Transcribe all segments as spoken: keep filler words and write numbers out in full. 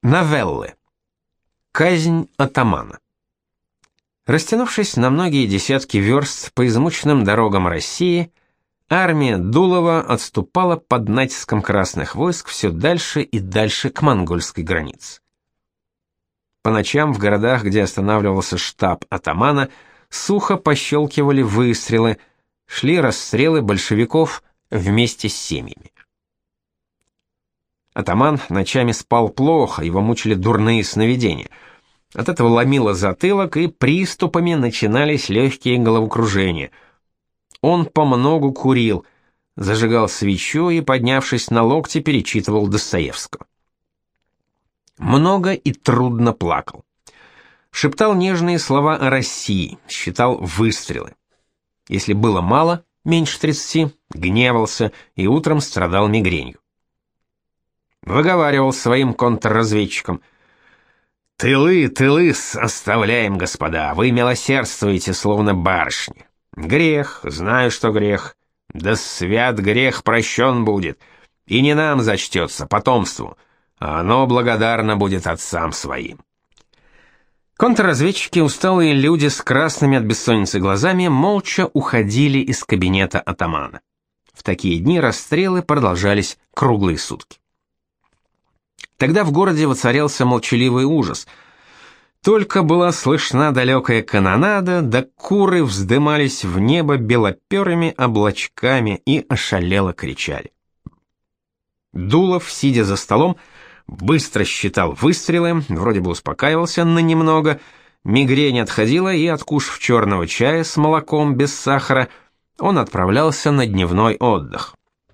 Новеллы. Казнь атамана. Растянувшись на многие десятки верст по измученным дорогам России, армия Дулова отступала под натиском красных войск все дальше и дальше к монгольской границе. По ночам в городах, где останавливался штаб атамана, сухо пощелкивали выстрелы, шли расстрелы большевиков вместе с семьями. Атаман ночами спал плохо, его мучили дурные сновидения. От этого ломило затылок, и приступами начинались легкие головокружения. Он помногу курил, зажигал свечу и, поднявшись на локти, перечитывал Достоевского. Много и трудно плакал. Шептал нежные слова о России, считал выстрелы. Если было мало, меньше тридцати, гневался и утром страдал мигренью. Выговаривал своим контрразведчикам: «Тылы, тылы оставляем, господа, вы милосердствуете, словно барышни. Грех, знаю, что грех, да свят грех прощен будет, и не нам зачтется, потомству, а оно благодарно будет отцам своим». Контрразведчики, усталые люди с красными от бессонницы глазами, молча уходили из кабинета атамана. В такие дни расстрелы продолжались круглые сутки. Тогда в городе воцарялся молчаливый ужас. Только была слышна далекая канонада, да куры вздымались в небо белоперыми облачками и ошалело кричали. Дулов, сидя за столом, быстро считал выстрелы, вроде бы успокаивался на немного, мигрень отходила, и, откушав черного чая с молоком без сахара, он отправлялся на дневной отдых.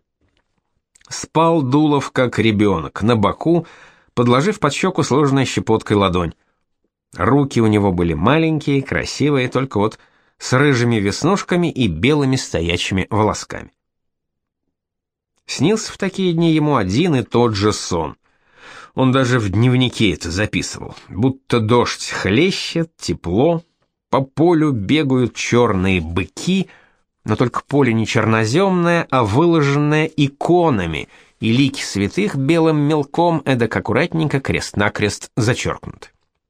Спал Дулов как ребенок, на боку, подложив под щеку сложенной щепоткой ладонь. Руки у него были маленькие, красивые, только вот с рыжими веснушками и белыми стоячими волосками. Снился в такие дни ему один и тот же сон. Он даже в дневнике это записывал. Будто дождь хлещет, тепло, по полю бегают черные быки, но только поле не черноземное, а выложенное иконами, и лики святых белым мелком эдак аккуратненько крест-накрест зачеркнуты.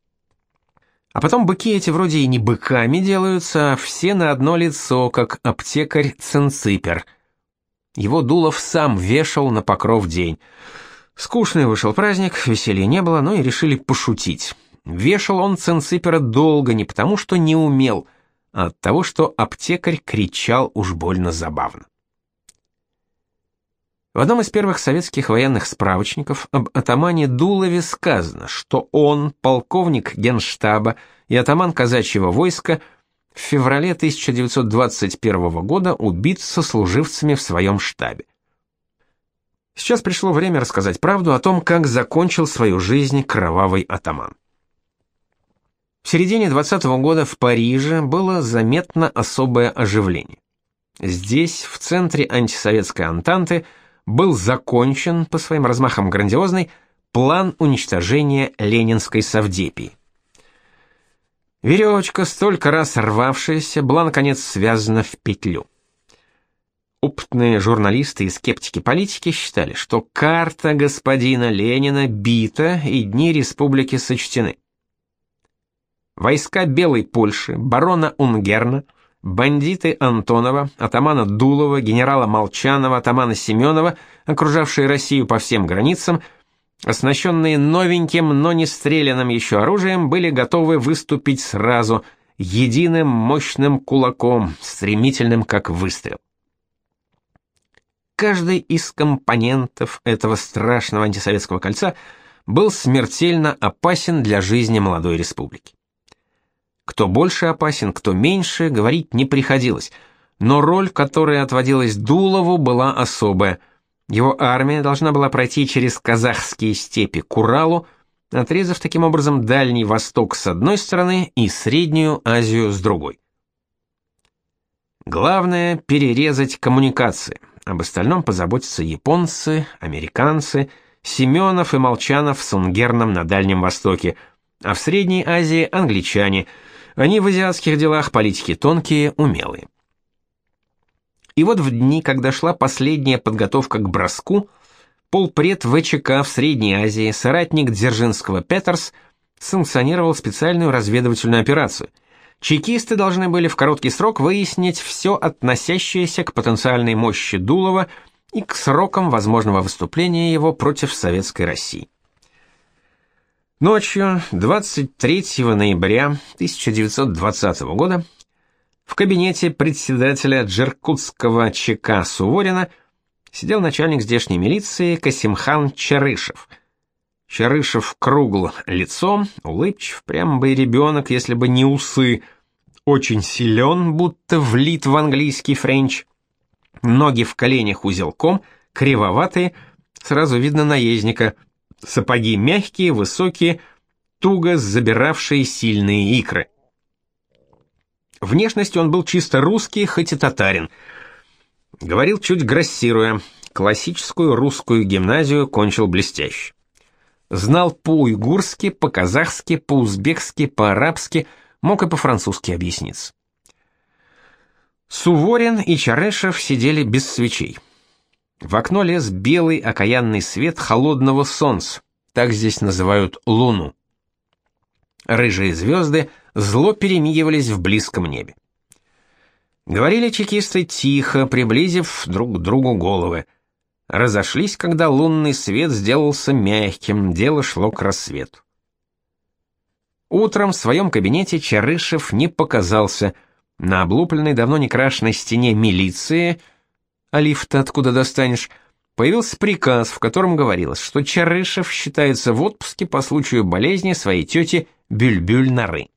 А потом быки эти вроде и не быками делаются, а все на одно лицо, как аптекарь Цинципер. Его Дулов сам вешал на покров день. Скучный вышел праздник, веселья не было, но и решили пошутить. Вешал он Цинципера долго не потому, что не умел, а от того, что аптекарь кричал уж больно забавно. В одном из первых советских военных справочников об атамане Дулове сказано, что он, полковник генштаба и атаман казачьего войска, в феврале тысяча девятьсот двадцать первого года убит сослуживцами в своем штабе. Сейчас пришло время рассказать правду о том, как закончил свою жизнь кровавый атаман. В середине двадцатого года в Париже было заметно особое оживление. Здесь, в центре антисоветской антанты, был закончен, по своим размахам грандиозный, план уничтожения Ленинской совдепии. Веревочка, столько раз рвавшаяся, была наконец связана в петлю. Опытные журналисты и скептики-политики считали, что карта господина Ленина бита и дни республики сочтены. Войска Белой Польши, барона Унгерна, бандиты Антонова, атамана Дулова, генерала Молчанова, атамана Семенова, окружавшие Россию по всем границам, оснащенные новеньким, но не стрелянным еще оружием, были готовы выступить сразу, единым мощным кулаком, стремительным как выстрел. Каждый из компонентов этого страшного антисоветского кольца был смертельно опасен для жизни молодой республики. Кто больше опасен, кто меньше, говорить не приходилось, но роль, которая отводилась Дулову, была особая. Его армия должна была пройти через казахские степи к Уралу, отрезав таким образом Дальний Восток с одной стороны и Среднюю Азию с другой. Главное — перерезать коммуникации, об остальном позаботятся японцы, американцы, Семенов и Молчанов с Унгерном на Дальнем Востоке, а в Средней Азии — англичане. Они в азиатских делах политики тонкие, умелые. И вот в дни, когда шла последняя подготовка к броску, полпред ВЧК в Средней Азии, соратник Дзержинского Петерс, санкционировал специальную разведывательную операцию. Чекисты должны были в короткий срок выяснить все относящееся к потенциальной мощи Дулова и к срокам возможного выступления его против Советской России. Ночью двадцать третьего ноября тысяча девятьсот двадцатого года в кабинете председателя Джеркутского ЧК Суворина сидел начальник здешней милиции Касимхан Чарышев. Чарышев кругл лицом, улыбчив, прям бы ребенок, если бы не усы, очень силен, будто влит в английский френч, ноги в коленях узелком, кривоватые, сразу видно наездника, сапоги мягкие, высокие, туго забиравшие сильные икры. Внешностью он был чисто русский, хоть и татарин. Говорил чуть грассируя, классическую русскую гимназию кончил блестяще. Знал по-уйгурски, по-казахски, по-узбекски, по-арабски, мог и по-французски объясниться. Суворин и Чарышев сидели без свечей. В окно лез белый окаянный свет холодного солнца, так здесь называют луну. Рыжие звезды зло перемигивались в близком небе. Говорили чекисты тихо, приблизив друг к другу головы. Разошлись, когда лунный свет сделался мягким, дело шло к рассвету. Утром в своем кабинете Чарышев не показался. На облупленной, давно не крашенной стене милиции, а лифт-то откуда достанешь, появился приказ, в котором говорилось, что Чарышев считается в отпуске по случаю болезни своей тети Бюльбюль-Нары.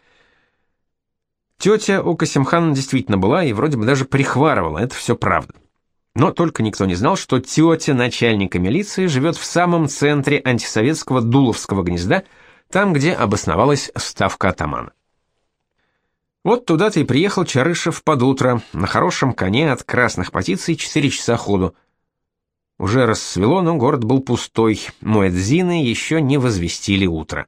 Тетя у Касимхана действительно была и вроде бы даже прихварывала, это все правда. Но только никто не знал, что тетя начальника милиции живет в самом центре антисоветского Дуловского гнезда, там, где обосновалась ставка атамана. Вот туда-то и приехал Чарышев под утро, на хорошем коне от красных позиций четыре часа ходу. Уже рассвело, но город был пустой, муэдзины еще не возвестили утро.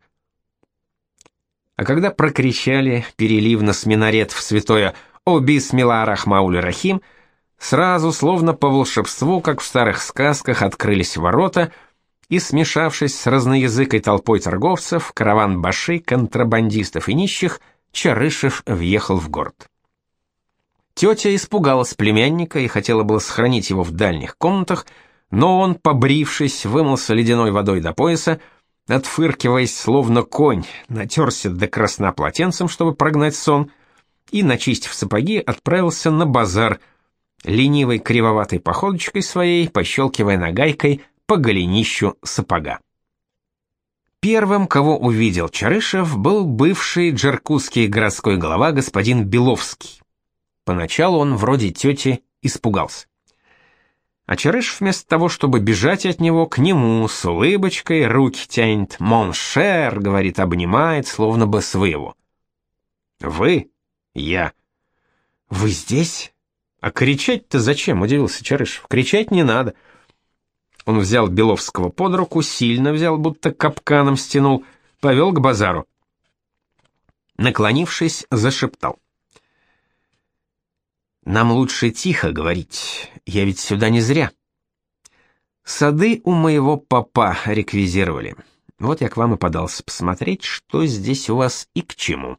А когда прокричали переливно с минарет в святое «О бисмилла рахмауль рахим», сразу, словно по волшебству, как в старых сказках, открылись ворота, и, смешавшись с разноязыкой толпой торговцев, караван баши, контрабандистов и нищих, Чарышев въехал в город. Тетя испугалась племянника и хотела было сохранить его в дальних комнатах, но он, побрившись, вымылся ледяной водой до пояса, отфыркиваясь, словно конь, натерся до красна полотенцем, чтобы прогнать сон, и, начистив сапоги, отправился на базар, ленивой кривоватой походочкой своей, пощелкивая нагайкой по голенищу сапога. Первым, кого увидел Чарышев, был бывший джеркутский городской глава господин Беловский. Поначалу он, вроде тети, испугался. А Чарышев вместо того, чтобы бежать от него, к нему с улыбочкой руки тянет, «Моншер», говорит, обнимает, словно бы своего. «Вы?» «Я». «Вы здесь?» «А кричать-то зачем?» — удивился Чарышев. «Кричать не надо». Он взял Беловского под руку, сильно взял, будто капканом стянул, повел к базару. Наклонившись, зашептал. «Нам лучше тихо говорить, я ведь сюда не зря. Сады у моего папа реквизировали. Вот я к вам и подался посмотреть, что здесь у вас и к чему».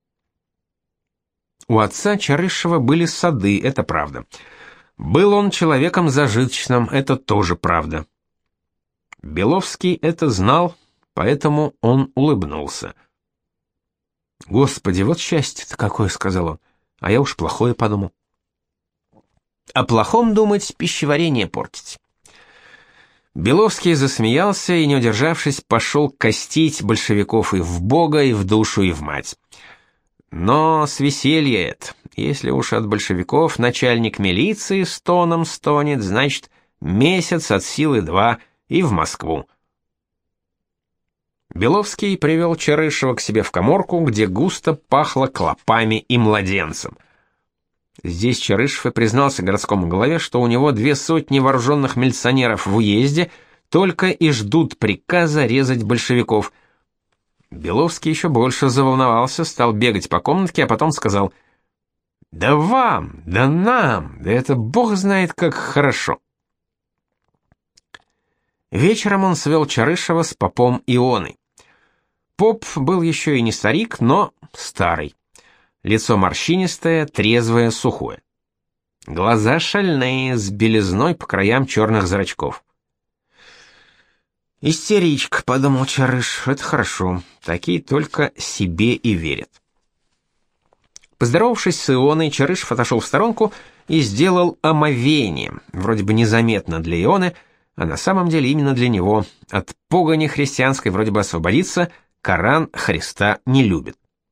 У отца Чарышева были сады, это правда. Был он человеком зажиточным, это тоже правда. Беловский это знал, поэтому он улыбнулся. «Господи, вот счастье-то какое», — сказал он, — «а я уж плохое подумал». О плохом думать, пищеварение портить. Беловский засмеялся и, не удержавшись, пошел костить большевиков и в Бога, и в душу, и в мать. Но с веселья это. Если уж от большевиков начальник милиции с тоном стонет, значит, месяц от силы два и в Москву. Беловский привел Чарышева к себе в каморку, где густо пахло клопами и младенцем. Здесь Чарышев и признался городскому главе, что у него две сотни вооруженных милиционеров в уезде только и ждут приказа резать большевиков. Беловский еще больше заволновался, стал бегать по комнатке, а потом сказал: «Да вам, да нам, да это бог знает как хорошо». Вечером он свел Чарышева с попом Ионой. Поп был еще и не старик, но старый. Лицо морщинистое, трезвое, сухое. Глаза шальные, с белизной по краям черных зрачков. «Истеричка», — подумал Чарыш, — «это хорошо. Такие только себе и верят». Поздоровавшись с Ионой, Чарышев отошел в сторонку и сделал омовение, вроде бы незаметно для Ионы, а на самом деле именно для него. От погони христианской вроде бы освободиться, Коран Христа не любит.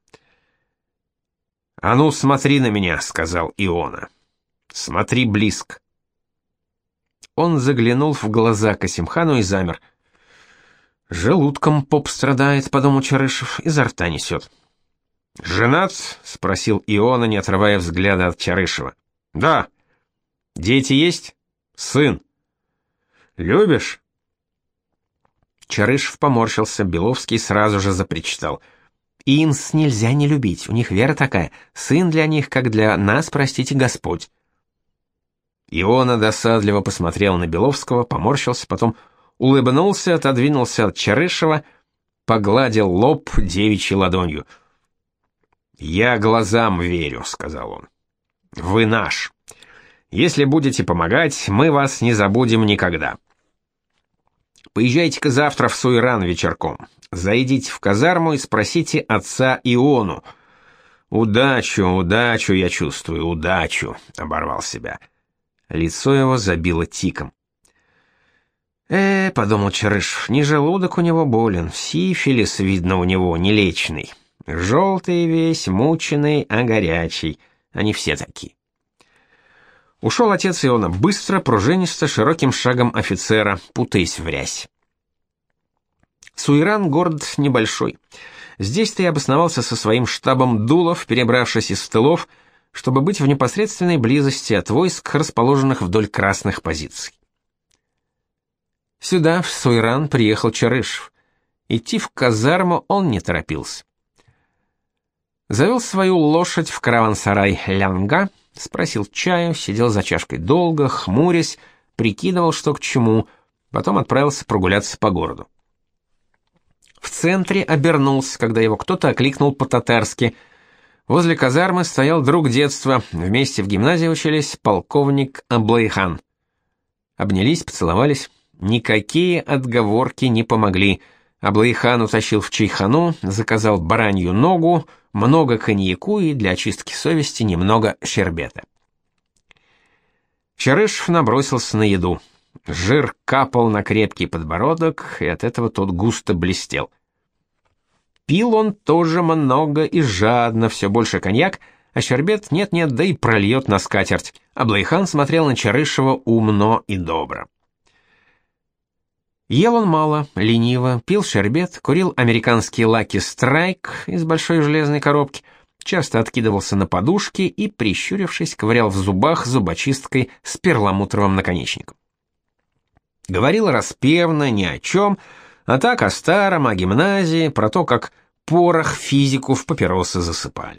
«А ну, смотри на меня», — сказал Иона. «Смотри близко». Он заглянул в глаза Касимхану и замер. «Желудком поп страдает», — подумал Чарышев, — «изо рта несет». «Женат?» — спросил Иона, не отрывая взгляда от Чарышева. «Да». «Дети есть?» «Сын». «Любишь?» Чарышев поморщился, Беловский сразу же запричитал. «Инс нельзя не любить, у них вера такая, сын для них, как для нас, простите, Господь». Иона досадливо посмотрел на Беловского, поморщился, потом улыбнулся, отодвинулся от Чарышева, погладил лоб девичьей ладонью. «Я глазам верю», — сказал он. «Вы наш. Если будете помогать, мы вас не забудем никогда. Поезжайте-ка завтра в Суйран вечерком. Зайдите в казарму и спросите отца Иону. Удачу, удачу, я чувствую, удачу», — оборвал себя. Лицо его забило тиком. «Э, — подумал Чарышев, — не желудок у него болен, сифилис, видно, у него нелечный. Желтый весь, мученый, а горячий. Они все такие». Ушел отец Иона быстро, пружинисто, широким шагом офицера, путаясь в рясь. Суйран — город небольшой. Здесь-то и обосновался со своим штабом Дулов, перебравшись из тылов, чтобы быть в непосредственной близости от войск, расположенных вдоль красных позиций. Сюда, в Суйран, приехал Чарышев. Идти в казарму он не торопился. Завел свою лошадь в караван-сарай Лянга, спросил чаю, сидел за чашкой долго, хмурясь, прикидывал, что к чему, потом отправился прогуляться по городу. В центре обернулся, когда его кто-то окликнул по-татарски. Возле казармы стоял друг детства, вместе в гимназии учились, полковник Аблайхан. Обнялись, поцеловались. Никакие отговорки не помогли. Аблайхан утащил в чайхану, заказал баранью ногу, много коньяку и для очистки совести немного щербета. Чарышев набросился на еду. Жир капал на крепкий подбородок, и от этого тот густо блестел. Пил он тоже много и жадно, все больше коньяк, а щербет нет-нет, да и прольет на скатерть. Аблайхан смотрел на Чарышева умно и добро. Ел он мало, лениво, пил щербет, курил американский Lucky Strike из большой железной коробки, часто откидывался на подушки и, прищурившись, ковырял в зубах зубочисткой с перламутровым наконечником. Говорил распевно, ни о чем, а так о старом, о гимназии, про то, как порох физику в папиросы засыпали.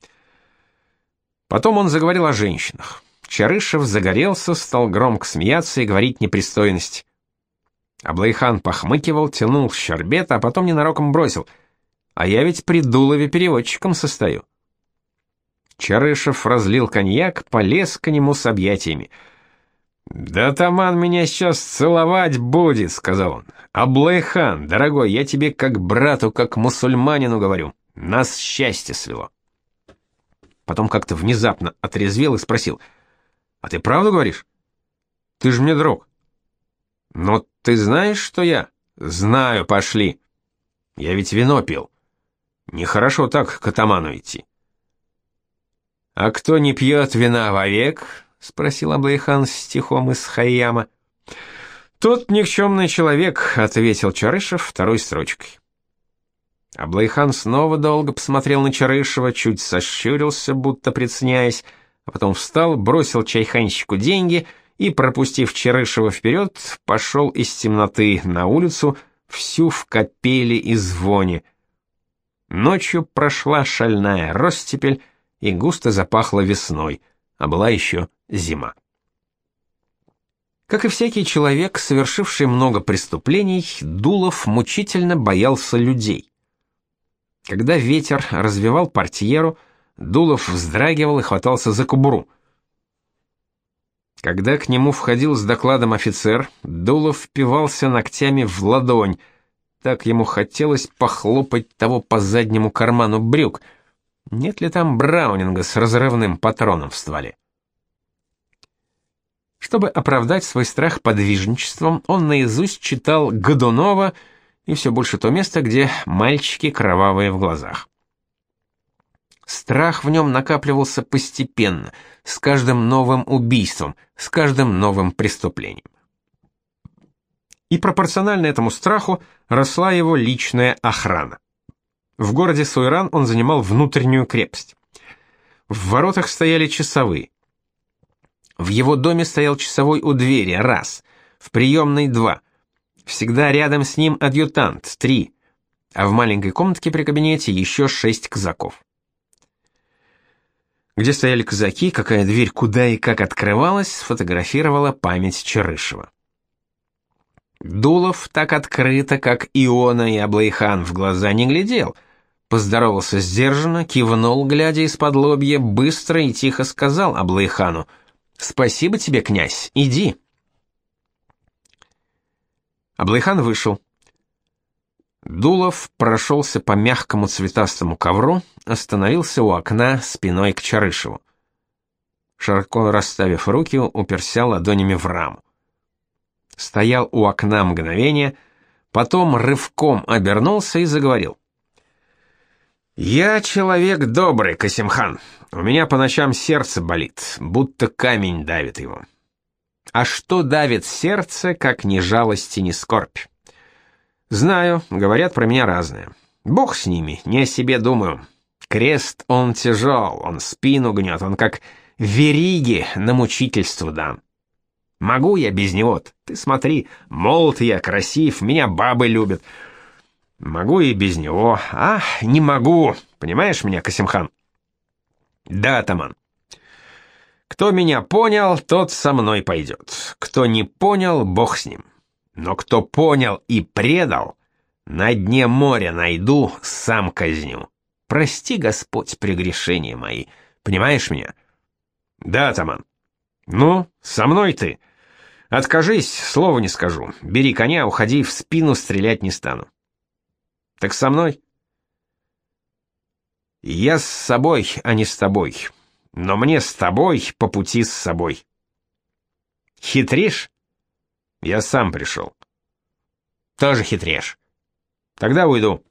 Потом он заговорил о женщинах. Чарышев загорелся, стал громко смеяться и говорить непристойности. Аблайхан похмыкивал, тянул щербет, а потом ненароком бросил: «А я ведь при Дулове переводчиком состою». Чарышев разлил коньяк, полез к нему с объятиями. «Да атаман меня сейчас целовать будет», — сказал он. «Аблайхан, дорогой, я тебе как брату, как мусульманину говорю. Нас счастье свело». Потом как-то внезапно отрезвел и спросил: «А ты правду говоришь? Ты же мне друг». «Но ты знаешь, что я?» «Знаю, пошли. Я ведь вино пил. Нехорошо так к атаману идти». «А кто не пьет вина вовек?» — спросил Аблайхан стихом из Хайяма. «Тот никчемный человек», — ответил Чарышев второй строчкой. Аблайхан снова долго посмотрел на Чарышева, чуть сощурился, будто приценяясь, а потом встал, бросил чайханщику деньги и, пропустив Чарышева вперед, пошел из темноты на улицу, всю в капели и звоне. Ночью прошла шальная ростепель и густо запахло весной, а была еще зима. Как и всякий человек, совершивший много преступлений, Дулов мучительно боялся людей. Когда ветер развевал портьеру, Дулов вздрагивал и хватался за кобуру. Когда к нему входил с докладом офицер, Дулов впивался ногтями в ладонь. Так ему хотелось похлопать того по заднему карману брюк. Нет ли там браунинга с разрывным патроном в стволе? Чтобы оправдать свой страх подвижничеством, он наизусть читал Годунова и все больше то место, где мальчики кровавые в глазах. Страх в нем накапливался постепенно, с каждым новым убийством, с каждым новым преступлением. И пропорционально этому страху росла его личная охрана. В городе Суйран он занимал внутреннюю крепость. В воротах стояли часовые. В его доме стоял часовой у двери, раз, в приемной два, всегда рядом с ним адъютант, три, а в маленькой комнатке при кабинете еще шесть казаков. Где стояли казаки, какая дверь куда и как открывалась, сфотографировала память Черышева. Дулов так открыто, как Иона и Аблайхан, в глаза не глядел, поздоровался сдержанно, кивнул, глядя из-под лобья, быстро и тихо сказал Аблайхану: «Спасибо тебе, князь, иди». Аблайхан вышел. Дулов прошелся по мягкому цветастому ковру, остановился у окна спиной к Черышеву. Широко расставив руки, уперся ладонями в раму. Стоял у окна мгновение, потом рывком обернулся и заговорил. «Я человек добрый, Касимхан. У меня по ночам сердце болит, будто камень давит его. А что давит сердце, как ни жалость и ни скорбь? Знаю, говорят про меня разное. Бог с ними, не о себе думаю. Крест он тяжел, он спину гнет, он как вериги на мучительство дан. Могу я без него? Ты смотри, молод я, красив, меня бабы любят. Могу и без него. А, не могу. Понимаешь меня, Касимхан? Да, атаман. Кто меня понял, тот со мной пойдет. Кто не понял, Бог с ним. Но кто понял и предал, на дне моря найду, сам казню. Прости, Господь, прегрешения мои. Понимаешь меня? Да, атаман. Ну, со мной ты. Откажись, слова не скажу. Бери коня, уходи, в спину стрелять не стану. Так со мной? Я с собой, а не с тобой. Но мне с тобой по пути с собой. Хитришь? Я сам пришел. Тоже хитришь. Тогда уйду.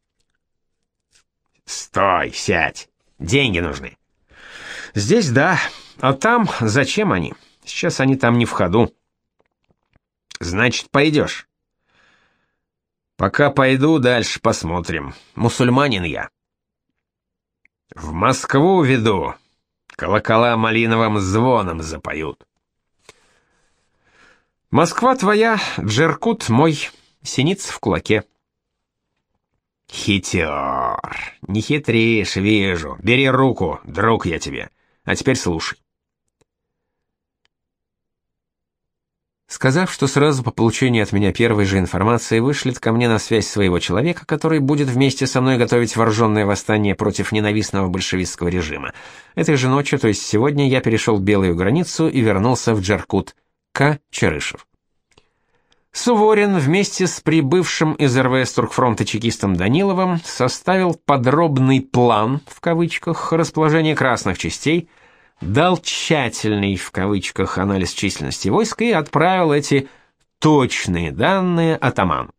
Стой, сядь. Деньги нужны. Здесь да, а там зачем они? Сейчас они там не в ходу. Значит, пойдешь. Пока пойду, дальше посмотрим. Мусульманин я. В Москву веду. Колокола малиновым звоном запоют. Москва твоя, Джеркут мой, синица в кулаке. Хитер. Не хитришь, вижу. Бери руку, друг я тебе. А теперь слушай. Сказав, что сразу по получению от меня первой же информации вышлет ко мне на связь своего человека, который будет вместе со мной готовить вооруженное восстание против ненавистного большевистского режима. Этой же ночью, то есть сегодня, я перешел белую границу и вернулся в Джеркут. К. Черышев. Суворин вместе с прибывшим из эр вэ эс Туркфронта чекистом Даниловым составил подробный план, в кавычках, расположения красных частей, дал тщательный, в кавычках, анализ численности войск и отправил эти точные данные атаману.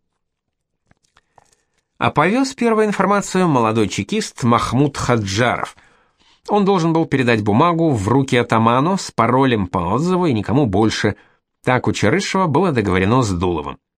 А повез первую информацию молодой чекист Махмуд Хаджаров. Он должен был передать бумагу в руки атаману с паролем по отзыву и никому больше. Так у Черышева было договорено с Дуловым.